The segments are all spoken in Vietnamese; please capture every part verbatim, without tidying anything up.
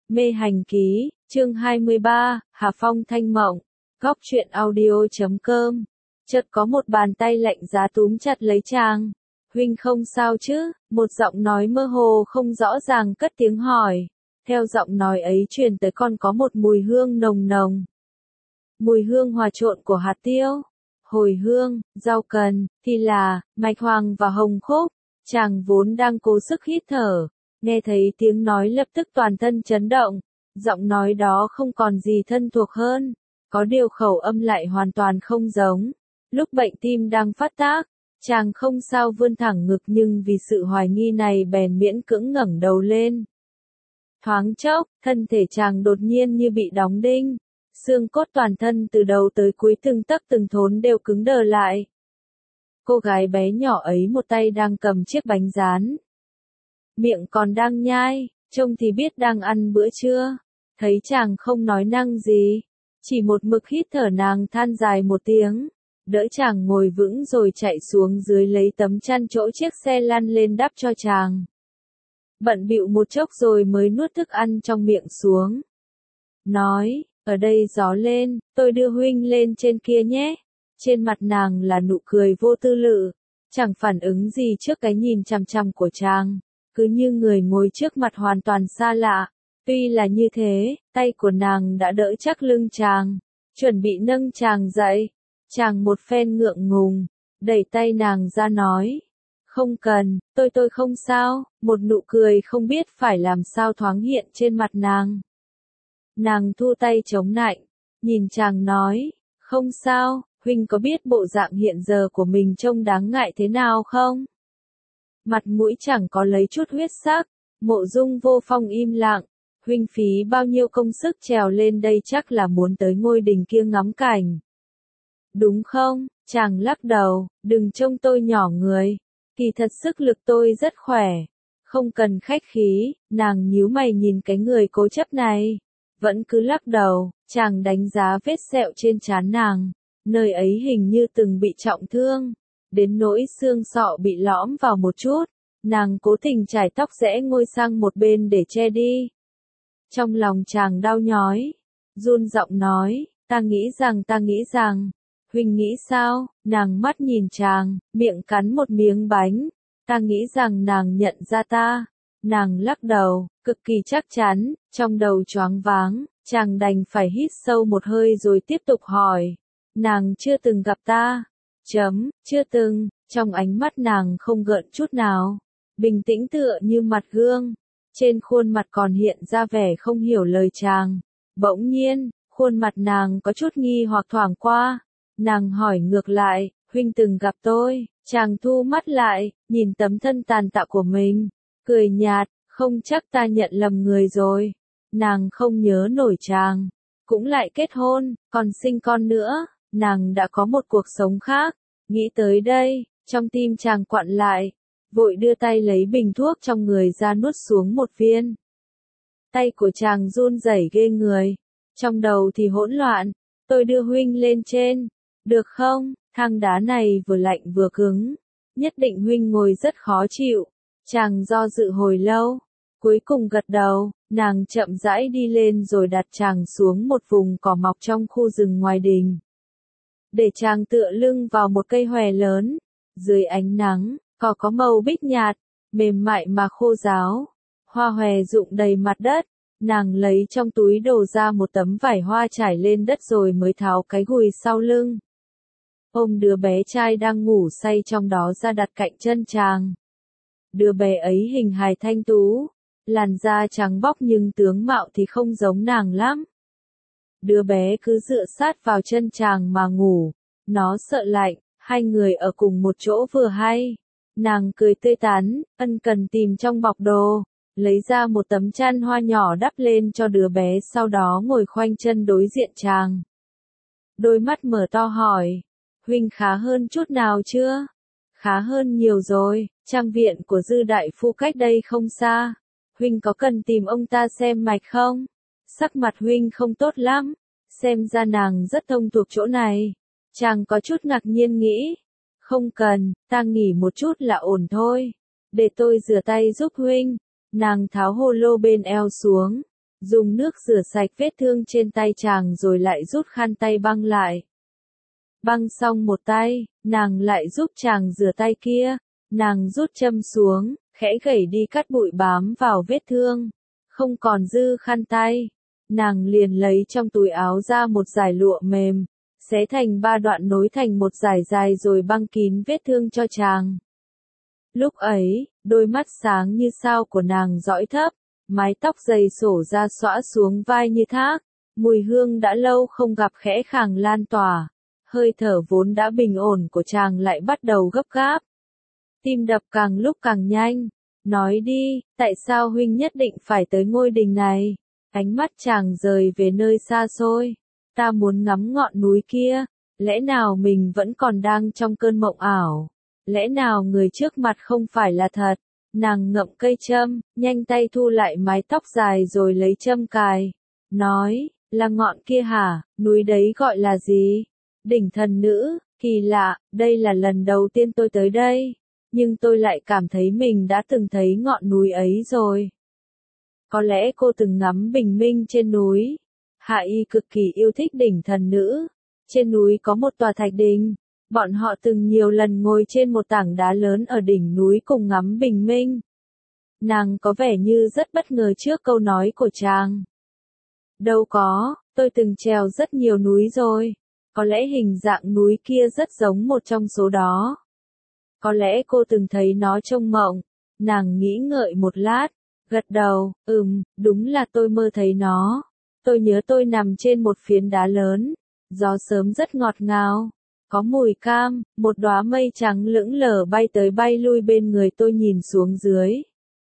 Mê hành ký, chương hai mươi ba, Hà Phong thanh mộng, góc truyện audio chấm com. Chợt có một bàn tay lạnh giá túm chặt lấy chàng. Huynh không sao chứ? Một giọng nói mơ hồ không rõ ràng cất tiếng hỏi. Theo giọng nói ấy truyền tới còn có một mùi hương nồng nồng. Mùi hương hòa trộn của hạt tiêu, hồi hương, rau cần, thì là, mạch hoàng và hồng khúc. Chàng vốn đang cố sức hít thở. Nghe thấy tiếng nói lập tức toàn thân chấn động, giọng nói đó không còn gì thân thuộc hơn, có điều khẩu âm lại hoàn toàn không giống. Lúc bệnh tim đang phát tác, chàng không sao vươn thẳng ngực nhưng vì sự hoài nghi này bèn miễn cưỡng ngẩng đầu lên. Thoáng chốc, thân thể chàng đột nhiên như bị đóng đinh, xương cốt toàn thân từ đầu tới cuối từng tấc từng thốn đều cứng đờ lại. Cô gái bé nhỏ ấy một tay đang cầm chiếc bánh rán, miệng còn đang nhai, trông thì biết đang ăn bữa trưa. Thấy chàng không nói năng gì, chỉ một mực hít thở, nàng than dài một tiếng, đỡ chàng ngồi vững rồi chạy xuống dưới lấy tấm chăn chỗ chiếc xe lăn lên đắp cho chàng. Bận bịu một chốc rồi mới nuốt thức ăn trong miệng xuống. Nói, ở đây gió lên, tôi đưa huynh lên trên kia nhé. Trên mặt nàng là nụ cười vô tư lự, chẳng phản ứng gì trước cái nhìn chằm chằm của chàng. Cứ như người ngồi trước mặt hoàn toàn xa lạ. Tuy là như thế, tay của nàng đã đỡ chắc lưng chàng, chuẩn bị nâng chàng dậy. Chàng một phen ngượng ngùng, đẩy tay nàng ra nói, không cần, tôi tôi không sao. Một nụ cười không biết phải làm sao thoáng hiện trên mặt nàng. Nàng thu tay chống nạnh, nhìn chàng nói, không sao, huynh có biết bộ dạng hiện giờ của mình trông đáng ngại thế nào không? Mặt mũi chẳng có lấy chút huyết sắc. Mộ Dung Vô Phong im lặng. Huynh phí bao nhiêu công sức trèo lên đây chắc là muốn tới ngôi đình kia ngắm cảnh, đúng không? Chàng lắc đầu, đừng trông tôi nhỏ người, kỳ thật sức lực tôi rất khỏe. Không cần khách khí. Nàng nhíu mày nhìn cái người cố chấp này, vẫn cứ lắc đầu. Chàng đánh giá vết sẹo trên trán nàng, nơi ấy hình như từng bị trọng thương, đến nỗi xương sọ bị lõm vào một chút. Nàng cố tình chải tóc rẽ ngôi sang một bên để che đi. Trong lòng chàng đau nhói, run giọng nói, ta nghĩ rằng ta nghĩ rằng, huynh nghĩ sao? Nàng mắt nhìn chàng, miệng cắn một miếng bánh, ta nghĩ rằng nàng nhận ra ta. Nàng lắc đầu, cực kỳ chắc chắn, trong đầu choáng váng, chàng đành phải hít sâu một hơi rồi tiếp tục hỏi, nàng chưa từng gặp ta? Chấm, chưa từng. Trong ánh mắt nàng không gợn chút nào, bình tĩnh tựa như mặt gương. Trên khuôn mặt còn hiện ra vẻ không hiểu lời chàng. Bỗng nhiên, khuôn mặt nàng có chút nghi hoặc thoảng qua. Nàng hỏi ngược lại, huynh từng gặp tôi? Chàng thu mắt lại, nhìn tấm thân tàn tạ của mình, cười nhạt, không chắc ta nhận lầm người rồi. Nàng không nhớ nổi chàng, cũng lại kết hôn, còn sinh con nữa. Nàng đã có một cuộc sống khác. Nghĩ tới đây, trong tim chàng quặn lại, vội đưa tay lấy bình thuốc trong người ra nuốt xuống một viên. Tay của chàng run rẩy ghê người, trong đầu thì hỗn loạn. Tôi đưa huynh lên trên, được không? Thang đá này vừa lạnh vừa cứng, nhất định huynh ngồi rất khó chịu. Chàng do dự hồi lâu, cuối cùng gật đầu. Nàng chậm rãi đi lên rồi đặt chàng xuống một vùng cỏ mọc trong khu rừng ngoài đình, để chàng tựa lưng vào một cây hòe lớn. Dưới ánh nắng, cỏ có màu bích nhạt, mềm mại mà khô ráo, hoa hòe rụng đầy mặt đất. Nàng lấy trong túi đồ ra một tấm vải hoa trải lên đất rồi mới tháo cái gùi sau lưng, ôm đứa bé trai đang ngủ say trong đó ra đặt cạnh chân chàng. Đứa bé ấy hình hài thanh tú, làn da trắng bóc nhưng tướng mạo thì không giống nàng lắm. Đứa bé cứ dựa sát vào chân chàng mà ngủ, nó sợ lạnh. Hai người ở cùng một chỗ vừa hay. Nàng cười tươi tắn, ân cần tìm trong bọc đồ, lấy ra một tấm chăn hoa nhỏ đắp lên cho đứa bé, sau đó ngồi khoanh chân đối diện chàng. Đôi mắt mở to hỏi, huynh khá hơn chút nào chưa? Khá hơn nhiều rồi, trang viện của Dư đại phu cách đây không xa. Huynh có cần tìm ông ta xem mạch không? Sắc mặt huynh không tốt lắm, xem ra nàng rất thông thuộc chỗ này. Chàng có chút ngạc nhiên nghĩ, không cần, ta nghỉ một chút là ổn thôi. Để tôi rửa tay giúp huynh. Nàng tháo hồ lô bên eo xuống, dùng nước rửa sạch vết thương trên tay chàng rồi lại rút khăn tay băng lại. Băng xong một tay, nàng lại giúp chàng rửa tay kia, nàng rút châm xuống, khẽ gẩy đi cắt bụi bám vào vết thương, không còn dư khăn tay. Nàng liền lấy trong túi áo ra một dải lụa mềm, xé thành ba đoạn nối thành một dải dài rồi băng kín vết thương cho chàng. Lúc ấy, đôi mắt sáng như sao của nàng dõi thấp, mái tóc dày xổ ra xõa xuống vai như thác, mùi hương đã lâu không gặp khẽ khàng lan tỏa, hơi thở vốn đã bình ổn của chàng lại bắt đầu gấp gáp. Tim đập càng lúc càng nhanh, nói đi, tại sao huynh nhất định phải tới ngôi đình này? Ánh mắt chàng rời về nơi xa xôi, ta muốn ngắm ngọn núi kia, lẽ nào mình vẫn còn đang trong cơn mộng ảo? Lẽ nào người trước mặt không phải là thật? Nàng ngậm cây châm, nhanh tay thu lại mái tóc dài rồi lấy châm cài. Nói, là ngọn kia hả, núi đấy gọi là gì? Đỉnh Thần Nữ, kỳ lạ, đây là lần đầu tiên tôi tới đây. Nhưng tôi lại cảm thấy mình đã từng thấy ngọn núi ấy rồi. Có lẽ cô từng ngắm bình minh trên núi. Hạ Y cực kỳ yêu thích Đỉnh Thần Nữ. Trên núi có một tòa thạch đình. Bọn họ từng nhiều lần ngồi trên một tảng đá lớn ở đỉnh núi cùng ngắm bình minh. Nàng có vẻ như rất bất ngờ trước câu nói của chàng. Đâu có, tôi từng trèo rất nhiều núi rồi. Có lẽ hình dạng núi kia rất giống một trong số đó. Có lẽ cô từng thấy nó trong mộng. Nàng nghĩ ngợi một lát, gật đầu, ừm, đúng là tôi mơ thấy nó. Tôi nhớ tôi nằm trên một phiến đá lớn. Gió sớm rất ngọt ngào. Có mùi cam, một đóa mây trắng lững lờ bay tới bay lui bên người tôi nhìn xuống dưới.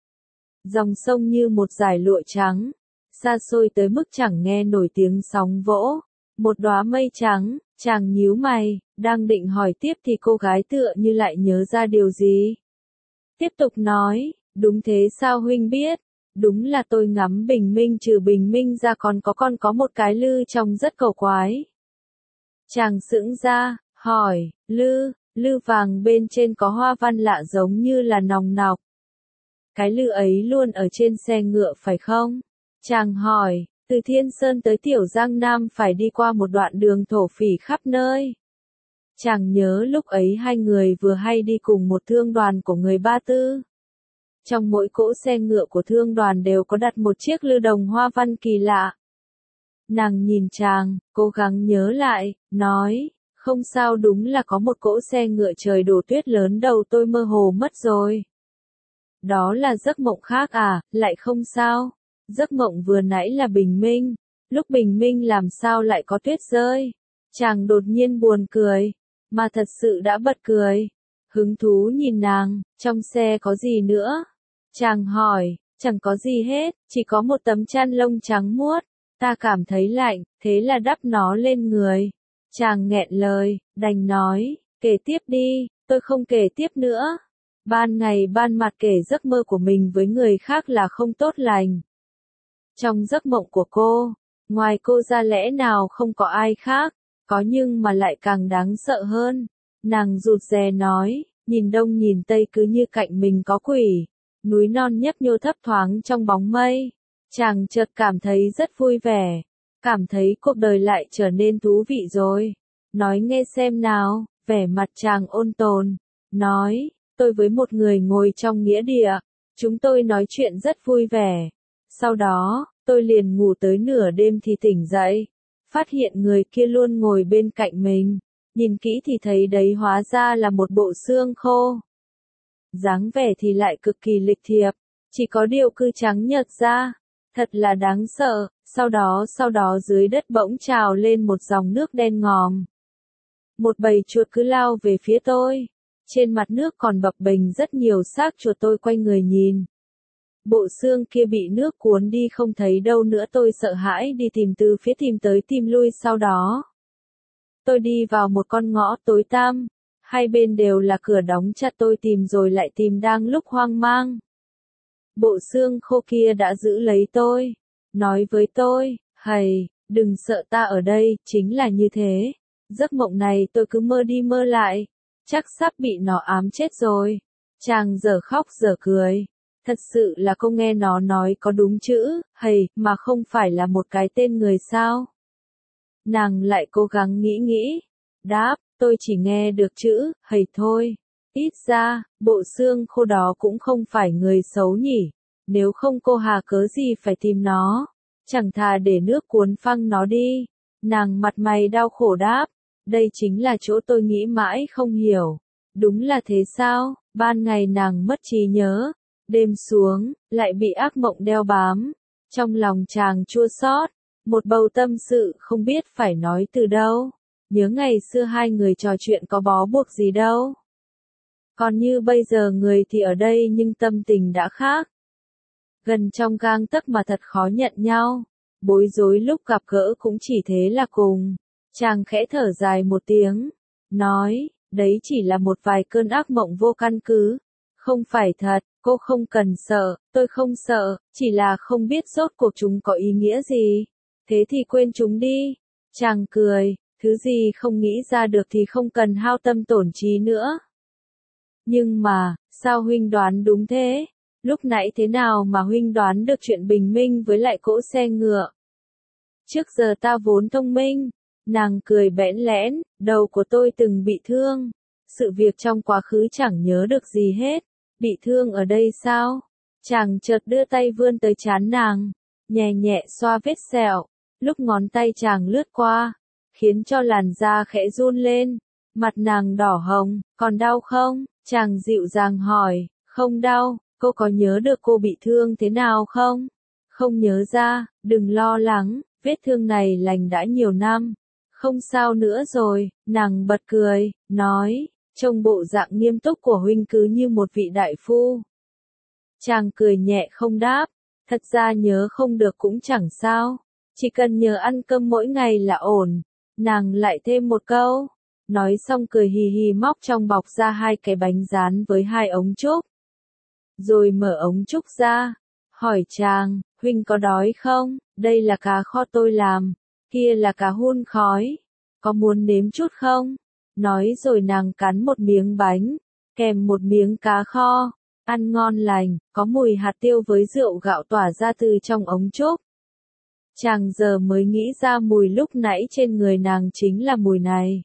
Dòng sông như một dải lụa trắng, xa xôi tới mức chẳng nghe nổi tiếng sóng vỗ. Một đóa mây trắng, chàng nhíu mày, đang định hỏi tiếp thì cô gái tựa như lại nhớ ra điều gì. Tiếp tục nói, đúng thế sao huynh biết? Đúng là tôi ngắm bình minh trừ bình minh ra còn có con có một cái lư trông rất cầu quái. Chàng sững ra, hỏi, lư, lư vàng bên trên có hoa văn lạ giống như là nòng nọc. Cái lư ấy luôn ở trên xe ngựa phải không? Chàng hỏi, từ Thiên Sơn tới Tiểu Giang Nam phải đi qua một đoạn đường thổ phỉ khắp nơi. Chàng nhớ lúc ấy hai người vừa hay đi cùng một thương đoàn của người Ba Tư. Trong mỗi cỗ xe ngựa của thương đoàn đều có đặt một chiếc lư đồng hoa văn kỳ lạ. Nàng nhìn chàng, cố gắng nhớ lại, nói, không sao đúng là có một cỗ xe ngựa trời đổ tuyết lớn đầu tôi mơ hồ mất rồi. Đó là giấc mộng khác à, lại không sao. Giấc mộng vừa nãy là bình minh, lúc bình minh làm sao lại có tuyết rơi. Chàng đột nhiên buồn cười, mà thật sự đã bật cười. Hứng thú nhìn nàng, trong xe có gì nữa? Chàng hỏi, chẳng có gì hết, chỉ có một tấm chăn lông trắng muốt. Ta cảm thấy lạnh, thế là đắp nó lên người. Chàng nghẹn lời, đành nói, kể tiếp đi, tôi không kể tiếp nữa. Ban ngày ban mặt kể giấc mơ của mình với người khác là không tốt lành. Trong giấc mộng của cô, ngoài cô ra lẽ nào không có ai khác, có nhưng mà lại càng đáng sợ hơn. Nàng rụt rè nói, nhìn đông nhìn tây cứ như cạnh mình có quỷ. Núi non nhấp nhô thấp thoáng trong bóng mây. Chàng chợt cảm thấy rất vui vẻ, cảm thấy cuộc đời lại trở nên thú vị rồi. Nói nghe xem nào, vẻ mặt chàng ôn tồn, nói, tôi với một người ngồi trong nghĩa địa, chúng tôi nói chuyện rất vui vẻ. Sau đó, tôi liền ngủ tới nửa đêm thì tỉnh dậy, phát hiện người kia luôn ngồi bên cạnh mình, nhìn kỹ thì thấy đấy hóa ra là một bộ xương khô. Dáng vẻ thì lại cực kỳ lịch thiệp, chỉ có điều cứ trắng nhợt ra. Thật là đáng sợ, sau đó sau đó dưới đất bỗng trào lên một dòng nước đen ngòm. Một bầy chuột cứ lao về phía tôi. Trên mặt nước còn bập bềnh rất nhiều xác chuột tôi quay người nhìn. Bộ xương kia bị nước cuốn đi không thấy đâu nữa tôi sợ hãi đi tìm từ phía tìm tới tìm lui sau đó. Tôi đi vào một con ngõ tối tăm, hai bên đều là cửa đóng chặt tôi tìm rồi lại tìm đang lúc hoang mang. Bộ xương khô kia đã giữ lấy tôi, nói với tôi, hầy, đừng sợ ta ở đây, chính là như thế. Giấc mộng này tôi cứ mơ đi mơ lại, chắc sắp bị nó ám chết rồi. Chàng giờ khóc giờ cười, Thật sự là cô nghe nó nói có đúng chữ, hầy, mà không phải là một cái tên người sao? Nàng lại cố gắng nghĩ nghĩ. Đáp, tôi chỉ nghe được chữ, hầy thôi. Ít ra, bộ xương khô đó cũng không phải người xấu nhỉ. Nếu không cô hà cớ gì phải tìm nó. Chẳng thà để nước cuốn phăng nó đi. Nàng mặt mày đau khổ đáp. Đây chính là chỗ tôi nghĩ mãi không hiểu. Đúng là thế sao? Ban ngày nàng mất trí nhớ. Đêm xuống, lại bị ác mộng đeo bám. Trong lòng chàng chua xót, một bầu tâm sự không biết phải nói từ đâu. Nhớ ngày xưa hai người trò chuyện có bó buộc gì đâu. Còn như bây giờ người thì ở đây nhưng tâm tình đã khác. Gần trong gang tấc mà thật khó nhận nhau. Bối rối lúc gặp gỡ cũng chỉ thế là cùng. Chàng khẽ thở dài một tiếng. Nói, đấy chỉ là một vài cơn ác mộng vô căn cứ. Không phải thật, cô không cần sợ, tôi không sợ, chỉ là không biết rốt cuộc chúng có ý nghĩa gì. Thế thì quên chúng đi. Chàng cười, thứ gì không nghĩ ra được thì không cần hao tâm tổn trí nữa. Nhưng mà, sao huynh đoán đúng thế? Lúc nãy thế nào mà huynh đoán được chuyện bình minh với lại cỗ xe ngựa? Trước giờ ta vốn thông minh. Nàng cười bẽn lẽn, đầu của tôi từng bị thương. Sự việc trong quá khứ chẳng nhớ được gì hết. Bị thương ở đây sao? Chàng chợt đưa tay vươn tới trán nàng, nhẹ nhẹ xoa vết sẹo. Lúc ngón tay chàng lướt qua, khiến cho làn da khẽ run lên. Mặt nàng đỏ hồng, còn đau không? Chàng dịu dàng hỏi, không đau, cô có nhớ được cô bị thương thế nào không? Không nhớ ra, đừng lo lắng, vết thương này lành đã nhiều năm. Không sao nữa rồi, nàng bật cười, nói, trông bộ dạng nghiêm túc của huynh cứ như một vị đại phu. Chàng cười nhẹ không đáp, thật ra nhớ không được cũng chẳng sao, chỉ cần nhớ ăn cơm mỗi ngày là ổn. Nàng lại thêm một câu, nói xong cười hì hì móc trong bọc ra hai cái bánh rán với hai ống trúc. Rồi mở ống trúc ra, hỏi chàng, huynh có đói không? Đây là cá kho tôi làm, kia là cá hun khói, có muốn nếm chút không? Nói rồi nàng cắn một miếng bánh, kèm một miếng cá kho, ăn ngon lành, có mùi hạt tiêu với rượu gạo tỏa ra từ trong ống trúc. Chàng giờ mới nghĩ ra mùi lúc nãy trên người nàng chính là mùi này.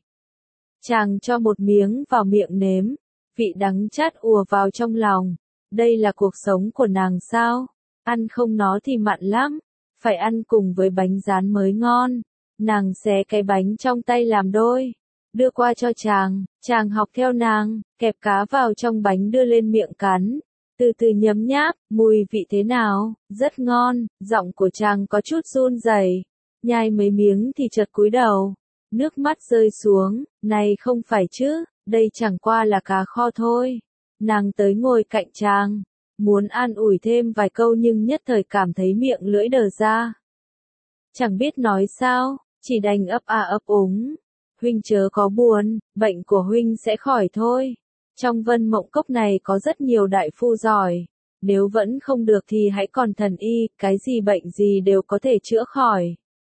Chàng cho một miếng vào miệng nếm, vị đắng chát ùa vào trong lòng. Đây là cuộc sống của nàng sao? Ăn không nó thì mặn lắm, phải ăn cùng với bánh rán mới ngon. Nàng xé cái bánh trong tay làm đôi, đưa qua cho chàng, chàng học theo nàng, kẹp cá vào trong bánh đưa lên miệng cắn, từ từ nhấm nháp, mùi vị thế nào, rất ngon, giọng của chàng có chút run rẩy, nhai mấy miếng thì chợt cúi đầu, nước mắt rơi xuống, này không phải chứ, đây chẳng qua là cá kho thôi. Nàng tới ngồi cạnh chàng, muốn an ủi thêm vài câu nhưng nhất thời cảm thấy miệng lưỡi đờ ra. Chẳng biết nói sao, chỉ đành ấp a ấp úng. Huynh chớ có buồn, bệnh của huynh sẽ khỏi thôi. Trong Vân Mộng Cốc này có rất nhiều đại phu giỏi. Nếu vẫn không được thì hãy còn thần y, cái gì bệnh gì đều có thể chữa khỏi.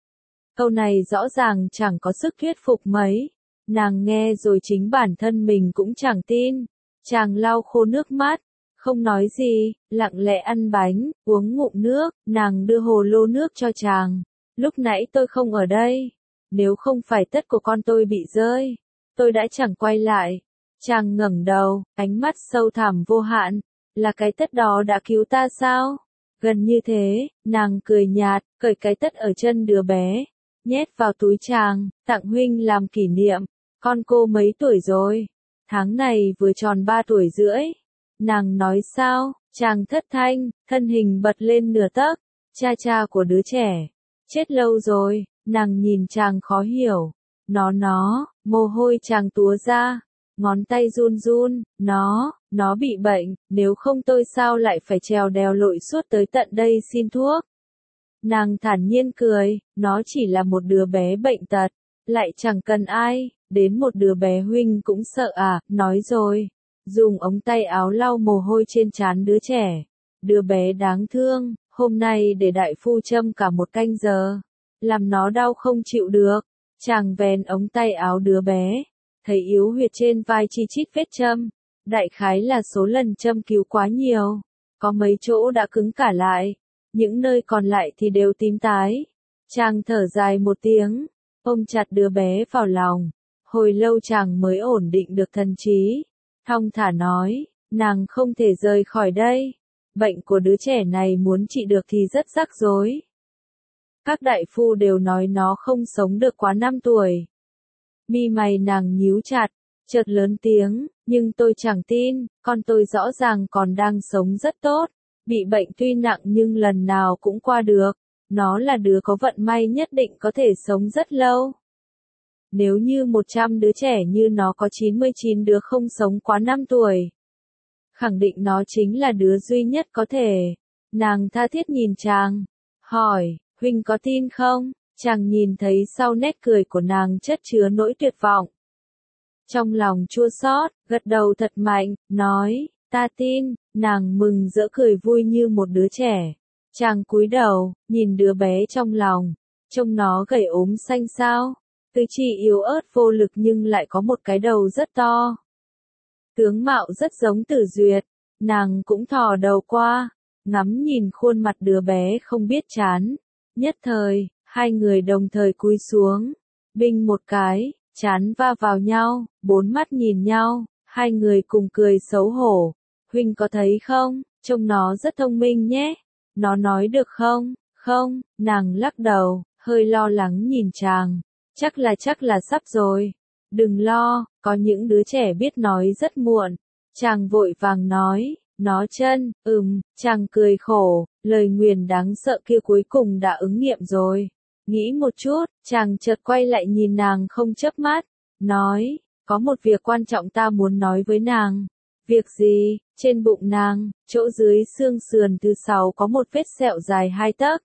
Câu này rõ ràng chẳng có sức thuyết phục mấy. Nàng nghe rồi chính bản thân mình cũng chẳng tin. Chàng lau khô nước mắt, không nói gì, lặng lẽ ăn bánh, uống ngụm nước, nàng đưa hồ lô nước cho chàng. Lúc nãy tôi không ở đây. Nếu không phải tất của con tôi bị rơi, tôi đã chẳng quay lại. Chàng ngẩng đầu, ánh mắt sâu thẳm vô hạn. Là cái tất đó đã cứu ta sao? Gần như thế, nàng cười nhạt, cởi cái tất ở chân đứa bé, nhét vào túi chàng, tặng huynh làm kỷ niệm. Con cô mấy tuổi rồi? Tháng này vừa tròn ba tuổi rưỡi. Nàng nói sao? Chàng thất thanh, thân hình bật lên nửa tấc. Cha cha của đứa trẻ. Chết lâu rồi, nàng nhìn chàng khó hiểu. Nó nó, mồ hôi chàng túa ra. Ngón tay run run, nó, nó bị bệnh, nếu không tôi sao lại phải trèo đèo lội suốt tới tận đây xin thuốc. Nàng thản nhiên cười, nó chỉ là một đứa bé bệnh tật, lại chẳng cần ai, đến một đứa bé huynh cũng sợ à, nói rồi. Dùng ống tay áo lau mồ hôi trên trán đứa trẻ. Đứa bé đáng thương, hôm nay để đại phu châm cả một canh giờ. Làm nó đau không chịu được. Chàng vén ống tay áo đứa bé. Thấy yếu huyệt trên vai chi chít vết châm. Đại khái là số lần châm cứu quá nhiều. có mấy chỗ đã cứng cả lại, những nơi còn lại thì đều tím tái. Chàng thở dài một tiếng, ôm chặt đứa bé vào lòng, hồi lâu chàng mới ổn định được thần trí, thong thả nói, nàng không thể rời khỏi đây, bệnh của đứa trẻ này muốn trị được thì rất rắc rối. Các đại phu đều nói nó không sống được quá năm tuổi. Mi mày nàng nhíu chặt, chợt lớn tiếng, nhưng tôi chẳng tin, con tôi rõ ràng còn đang sống rất tốt, bị bệnh tuy nặng nhưng lần nào cũng qua được, nó là đứa có vận may nhất định có thể sống rất lâu. Nếu như một trăm đứa trẻ như nó có chín mươi chín đứa không sống quá năm tuổi. Khẳng định nó chính là đứa duy nhất có thể. Nàng tha thiết nhìn chàng, hỏi, huynh có tin không? Chàng nhìn thấy sau nét cười của nàng chất chứa nỗi tuyệt vọng. Trong lòng chua xót, gật đầu thật mạnh, nói, ta tin, nàng mừng rỡ cười vui như một đứa trẻ. Chàng cúi đầu, nhìn đứa bé trong lòng, trông nó gầy ốm xanh xao, tứ chi yếu ớt vô lực nhưng lại có một cái đầu rất to. Tướng mạo rất giống Tử Duyệt, nàng cũng thò đầu qua, ngắm nhìn khuôn mặt đứa bé không biết chán. Nhất thời, hai người đồng thời cúi xuống, binh một cái, chán va vào nhau, bốn mắt nhìn nhau, hai người cùng cười xấu hổ. Huynh có thấy không, trông nó rất thông minh nhé. Nó nói được không? Không, nàng lắc đầu, hơi lo lắng nhìn chàng. Chắc là chắc là sắp rồi. Đừng lo, có những đứa trẻ biết nói rất muộn. Chàng vội vàng nói, nó chân, ừm, chàng cười khổ, lời nguyền đáng sợ kia cuối cùng đã ứng nghiệm rồi. Nghĩ một chút, chàng chợt quay lại nhìn nàng không chớp mắt, nói, có một việc quan trọng ta muốn nói với nàng. Việc gì? Trên bụng nàng, chỗ dưới xương sườn thứ sáu có một vết sẹo dài hai tấc.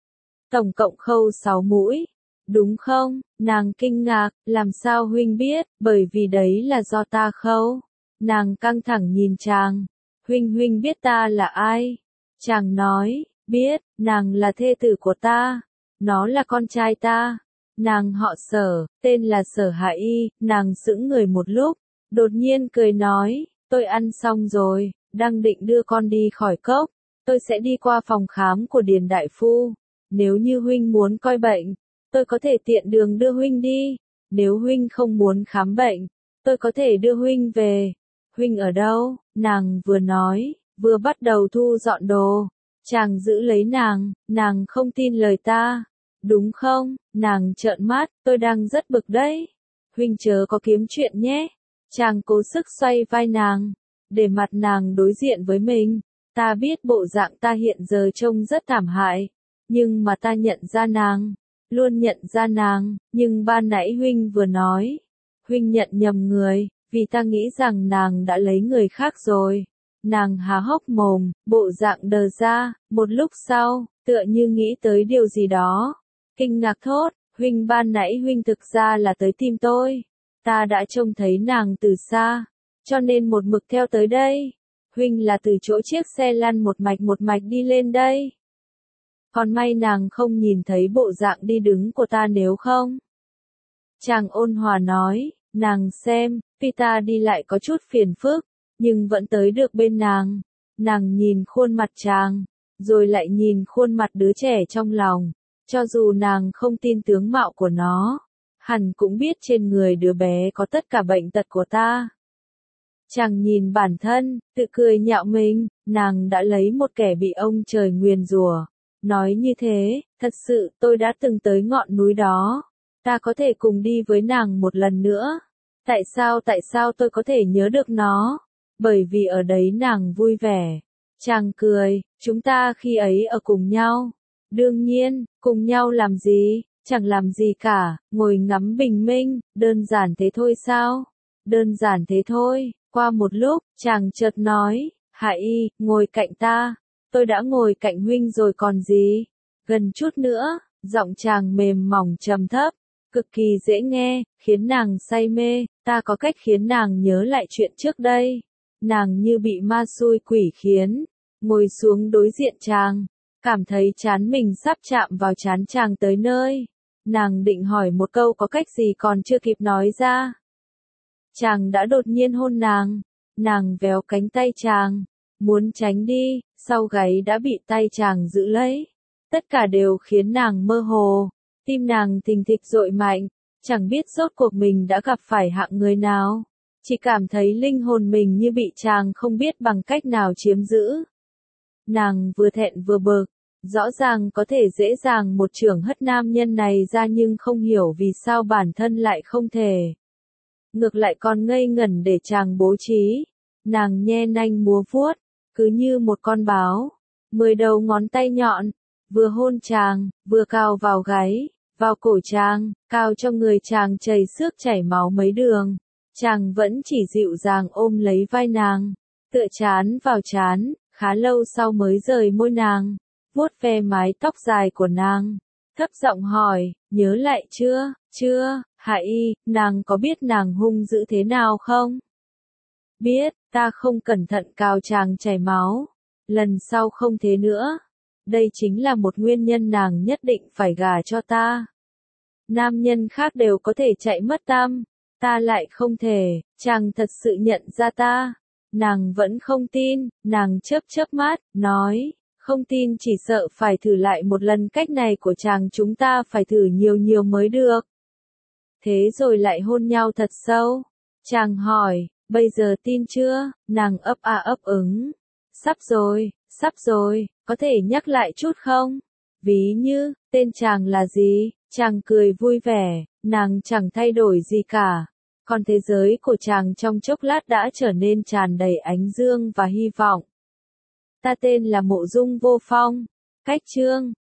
Tổng cộng khâu sáu mũi. Đúng không? Nàng kinh ngạc, làm sao huynh biết, bởi vì đấy là do ta khâu. Nàng căng thẳng nhìn chàng. Huynh huynh biết ta là ai? Chàng nói, biết, nàng là thê tử của ta. Nó là con trai ta. Nàng họ Sở, tên là Sở Hạ Y. Nàng sững người một lúc, đột nhiên cười nói, tôi ăn xong rồi, đang định đưa con đi khỏi cốc. Tôi sẽ đi qua phòng khám của Điền đại phu. Nếu như huynh muốn coi bệnh, tôi có thể tiện đường đưa huynh đi. Nếu huynh không muốn khám bệnh, tôi có thể đưa huynh về. Huynh ở đâu? Nàng vừa nói, vừa bắt đầu thu dọn đồ. Chàng giữ lấy nàng, nàng không tin lời ta. Đúng không? Nàng trợn mắt, tôi đang rất bực đấy. Huynh chớ có kiếm chuyện nhé. Chàng cố sức xoay vai nàng, để mặt nàng đối diện với mình. Ta biết bộ dạng ta hiện giờ trông rất thảm hại, nhưng mà ta nhận ra nàng, luôn nhận ra nàng, nhưng ban nãy huynh vừa nói, huynh nhận nhầm người, vì ta nghĩ rằng nàng đã lấy người khác rồi. Nàng há hốc mồm, bộ dạng đờ ra, một lúc sau, tựa như nghĩ tới điều gì đó. Kinh ngạc thốt, huynh ban nãy huynh thực ra là tới tìm tôi. Ta đã trông thấy nàng từ xa, cho nên một mực theo tới đây. Huynh là từ chỗ chiếc xe lăn một mạch một mạch đi lên đây. Còn may nàng không nhìn thấy bộ dạng đi đứng của ta nếu không. Chàng ôn hòa nói, nàng xem, tuy ta đi lại có chút phiền phức, nhưng vẫn tới được bên nàng. Nàng nhìn khuôn mặt chàng, rồi lại nhìn khuôn mặt đứa trẻ trong lòng. Cho dù nàng không tin tướng mạo của nó, hẳn cũng biết trên người đứa bé có tất cả bệnh tật của ta. Chàng nhìn bản thân, tự cười nhạo mình, nàng đã lấy một kẻ bị ông trời nguyền rủa. Nói như thế, thật sự tôi đã từng tới ngọn núi đó. Ta có thể cùng đi với nàng một lần nữa. Tại sao tại sao tôi có thể nhớ được nó? Bởi vì ở đấy nàng vui vẻ. Chàng cười, chúng ta khi ấy ở cùng nhau. Đương nhiên, cùng nhau làm gì? Chẳng làm gì cả, ngồi ngắm bình minh, đơn giản thế thôi sao? Đơn giản thế thôi. Qua một lúc, chàng chợt nói, Hạ Y, ngồi cạnh ta. Tôi đã ngồi cạnh huynh rồi còn gì? Gần chút nữa, giọng chàng mềm mỏng trầm thấp, cực kỳ dễ nghe, khiến nàng say mê. Ta có cách khiến nàng nhớ lại chuyện trước đây. Nàng như bị ma xui quỷ khiến, ngồi xuống đối diện chàng, cảm thấy trán mình sắp chạm vào trán chàng tới nơi. Nàng định hỏi một câu có cách gì còn chưa kịp nói ra. Chàng đã đột nhiên hôn nàng, nàng véo cánh tay chàng, muốn tránh đi, sau gáy đã bị tay chàng giữ lấy. Tất cả đều khiến nàng mơ hồ, tim nàng thình thịch dội mạnh, chẳng biết rốt cuộc mình đã gặp phải hạng người nào. Chỉ cảm thấy linh hồn mình như bị chàng không biết bằng cách nào chiếm giữ. Nàng vừa thẹn vừa bực, rõ ràng có thể dễ dàng một chưởng hất nam nhân này ra nhưng không hiểu vì sao bản thân lại không thể. Ngược lại còn ngây ngẩn để chàng bố trí. Nàng nhe nanh múa vuốt, cứ như một con báo, mười đầu ngón tay nhọn, vừa hôn chàng, vừa cào vào gáy, vào cổ chàng, cào cho người chàng chảy xước chảy máu mấy đường. Chàng vẫn chỉ dịu dàng ôm lấy vai nàng, tựa chán vào chán, khá lâu sau mới rời môi nàng, vuốt ve mái tóc dài của nàng, thấp giọng hỏi, nhớ lại chưa, chưa, Hạ Y, nàng có biết nàng hung dữ thế nào không? Biết, ta không cẩn thận cào chàng chảy máu, lần sau không thế nữa. Đây chính là một nguyên nhân nàng nhất định phải gả cho ta. Nam nhân khác đều có thể chạy mất tâm, ta lại không thể, chàng thật sự nhận ra ta. Nàng vẫn không tin, nàng chớp chớp mắt, nói, không tin chỉ sợ phải thử lại một lần cách này của chàng, chúng ta phải thử nhiều nhiều mới được. Thế rồi lại hôn nhau thật sâu. Chàng hỏi, bây giờ tin chưa? Nàng ấp a ấp ứng. Sắp rồi, sắp rồi, có thể nhắc lại chút không? Ví như, tên chàng là gì? Chàng cười vui vẻ, nàng chẳng thay đổi gì cả. Còn thế giới của chàng trong chốc lát đã trở nên tràn đầy ánh dương và hy vọng. Ta tên là Mộ Dung Vô Phong. Cách chương